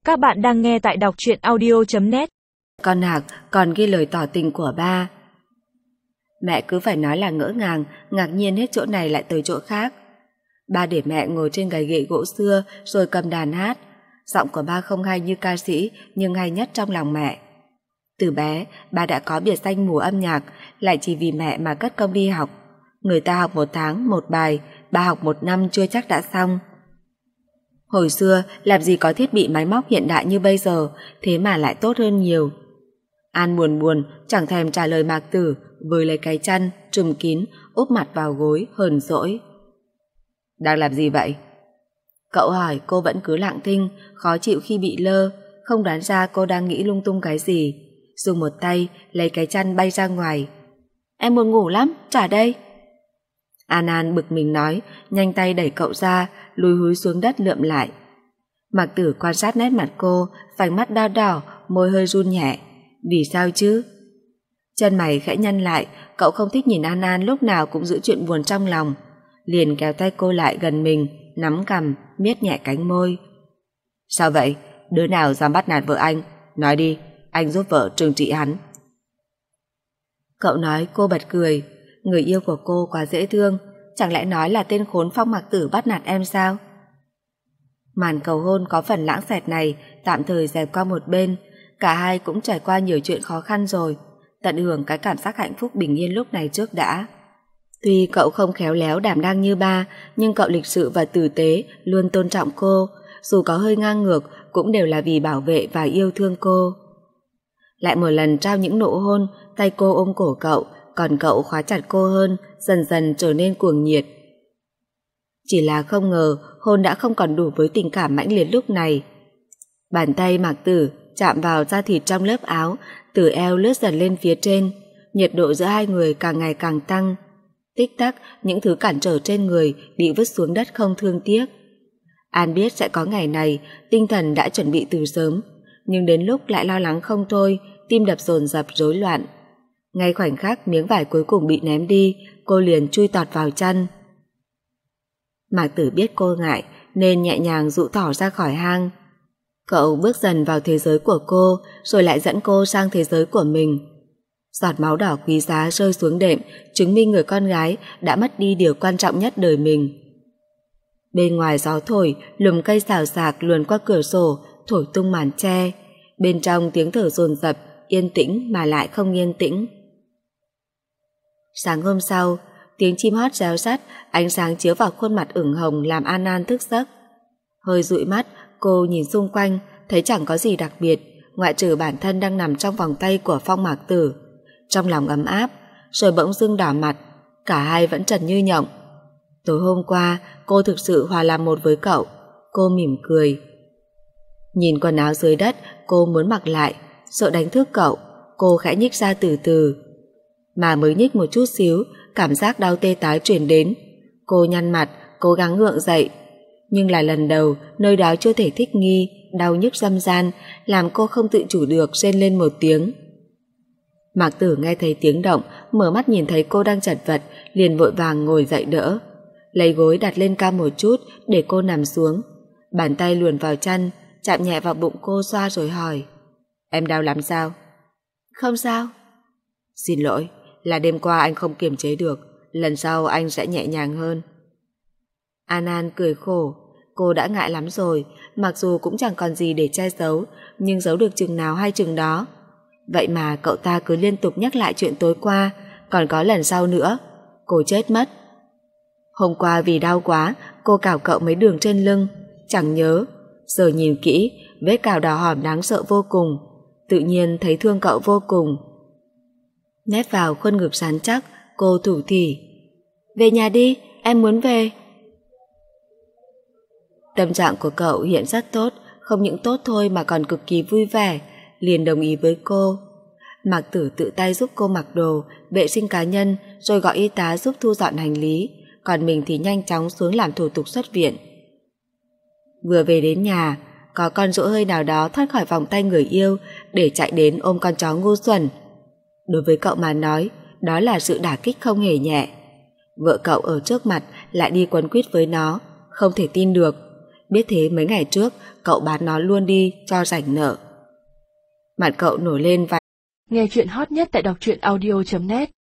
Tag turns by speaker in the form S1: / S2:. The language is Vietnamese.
S1: Các bạn đang nghe tại đọc truyện audio.net.
S2: Con Hạc còn ghi lời tỏ tình của ba. Mẹ cứ phải nói là ngỡ ngàng, ngạc nhiên hết chỗ này lại tới chỗ khác. Ba để mẹ ngồi trên cái ghế gỗ xưa rồi cầm đàn hát. Giọng của ba không hay như ca sĩ nhưng hay nhất trong lòng mẹ. Từ bé, ba đã có biệt danh mùa âm nhạc, lại chỉ vì mẹ mà cất công đi học. Người ta học 1 tháng 1 bài, ba học 1 năm chưa chắc đã xong. Hồi xưa, làm gì có thiết bị máy móc hiện đại như bây giờ, thế mà lại tốt hơn nhiều. An buồn buồn, chẳng thèm trả lời Mạc Tử, với lấy cái chăn, trùm kín, úp mặt vào gối, hờn dỗi. Đang làm gì vậy? Cậu hỏi, cô vẫn cứ lặng thinh, khó chịu khi bị lơ, không đoán ra cô đang nghĩ lung tung cái gì. Dùng một tay, lấy cái chăn bay ra ngoài. Em buồn ngủ lắm, trả đây. An bực mình nói, nhanh tay đẩy cậu ra, lùi húi xuống đất lượm lại. Mạc Tử quan sát nét mặt cô, vành mắt đỏ đỏ, môi hơi run nhẹ. Vì sao chứ? Chân mày khẽ nhăn lại, cậu không thích nhìn An lúc nào cũng giữ chuyện buồn trong lòng. Liền kéo tay cô lại gần mình, nắm cằm, miết nhẹ cánh môi. Sao vậy? Đứa nào dám bắt nạt vợ anh? Nói đi, anh giúp vợ trừng trị hắn. Cậu nói, cô bật cười. Người yêu của cô quá dễ thương, chẳng lẽ nói là tên khốn Phong Mạc Tử bắt nạt em sao? Màn cầu hôn có phần lãng xẹt này tạm thời dẹp qua một bên. Cả hai cũng trải qua nhiều chuyện khó khăn rồi, tận hưởng cái cảm giác hạnh phúc bình yên lúc này trước đã. Tuy cậu không khéo léo đảm đang như ba, nhưng cậu lịch sự và tử tế, luôn tôn trọng cô, dù có hơi ngang ngược cũng đều là vì bảo vệ và yêu thương cô. Lại một lần trao những nụ hôn, tay cô ôm cổ cậu, còn cậu khóa chặt cô hơn, dần dần trở nên cuồng nhiệt. Chỉ là không ngờ hôn đã không còn đủ với tình cảm mãnh liệt lúc này. Bàn tay Mạc Tử chạm vào da thịt trong lớp áo, từ eo lướt dần lên phía trên, nhiệt độ giữa hai người càng ngày càng tăng. Tích tắc, những thứ cản trở trên người bị vứt xuống đất không thương tiếc. An biết sẽ có ngày này, tinh thần đã chuẩn bị từ sớm, nhưng đến lúc lại lo lắng không thôi, tim đập dồn dập rối loạn. Ngay khoảnh khắc miếng vải cuối cùng bị ném đi, cô liền chui tọt vào chăn. Mạc Tử biết cô ngại nên nhẹ nhàng dụ thỏ ra khỏi hang. Cậu bước dần vào thế giới của cô, rồi lại dẫn cô sang thế giới của mình. Giọt máu đỏ quý giá rơi xuống đệm, chứng minh người con gái đã mất đi điều quan trọng nhất đời mình. Bên ngoài gió thổi, lùm cây xào xạc luồn qua cửa sổ, thổi tung màn tre. Bên trong tiếng thở dồn dập, yên tĩnh mà lại không yên tĩnh. Sáng hôm sau, tiếng chim hót réo rắt, ánh sáng chiếu vào khuôn mặt ửng hồng làm An thức giấc. Hơi dụi mắt, cô nhìn xung quanh, thấy chẳng có gì đặc biệt, ngoại trừ bản thân đang nằm trong vòng tay của Phong Mạc Tử. Trong lòng ấm áp, rồi bỗng dưng đỏ mặt, cả hai vẫn trần như nhộng. Tối hôm qua, cô thực sự hòa làm một với cậu. Cô mỉm cười. Nhìn quần áo dưới đất, cô muốn mặc lại, sợ đánh thức cậu, cô khẽ nhích ra từ từ. Mà mới nhích một chút xíu, cảm giác đau tê tái truyền đến. Cô nhăn mặt, cố gắng gượng dậy. Nhưng là lần đầu, nơi đó chưa thể thích nghi, đau nhức râm ran, làm cô không tự chủ được rên lên một tiếng. Mạc Tử nghe thấy tiếng động, mở mắt nhìn thấy cô đang chật vật, liền vội vàng ngồi dậy đỡ. Lấy gối đặt lên cao một chút để cô nằm xuống. Bàn tay luồn vào chăn, chạm nhẹ vào bụng cô xoa rồi hỏi. Em đau lắm sao? Không sao. Xin lỗi, là đêm qua anh không kiềm chế được, lần sau anh sẽ nhẹ nhàng hơn. An cười khổ, cô đã ngại lắm rồi, mặc dù cũng chẳng còn gì để che giấu, nhưng giấu được chừng nào hay chừng đó. Vậy mà cậu ta cứ liên tục nhắc lại chuyện tối qua, còn có lần sau nữa. Cô chết mất. Hôm qua vì đau quá, cô cào cậu mấy đường trên lưng, chẳng nhớ. Giờ nhìn kỹ, vết cào đỏ hòm đáng sợ vô cùng, tự nhiên thấy thương cậu vô cùng. Nép vào khuôn ngực rắn chắc, cô thủ thỉ. Về nhà đi, em muốn về. Tâm trạng của cậu hiện rất tốt, không những tốt thôi mà còn cực kỳ vui vẻ, liền đồng ý với cô. Mạc Tử tự tay giúp cô mặc đồ, vệ sinh cá nhân, rồi gọi y tá giúp thu dọn hành lý, còn mình thì nhanh chóng xuống làm thủ tục xuất viện. Vừa về đến nhà, có con dỗ hơi nào đó thoát khỏi vòng tay người yêu để chạy đến ôm con chó ngu xuẩn. Đối với cậu mà nói, đó là sự đả kích không hề nhẹ. Vợ cậu ở trước mặt lại đi quấn quýt với nó, không thể tin được. Biết thế mấy ngày trước cậu bán nó luôn đi cho rảnh nợ. Mặt cậu nổi lên và
S1: Nghe chuyện hot nhất tại đọc truyện audio.net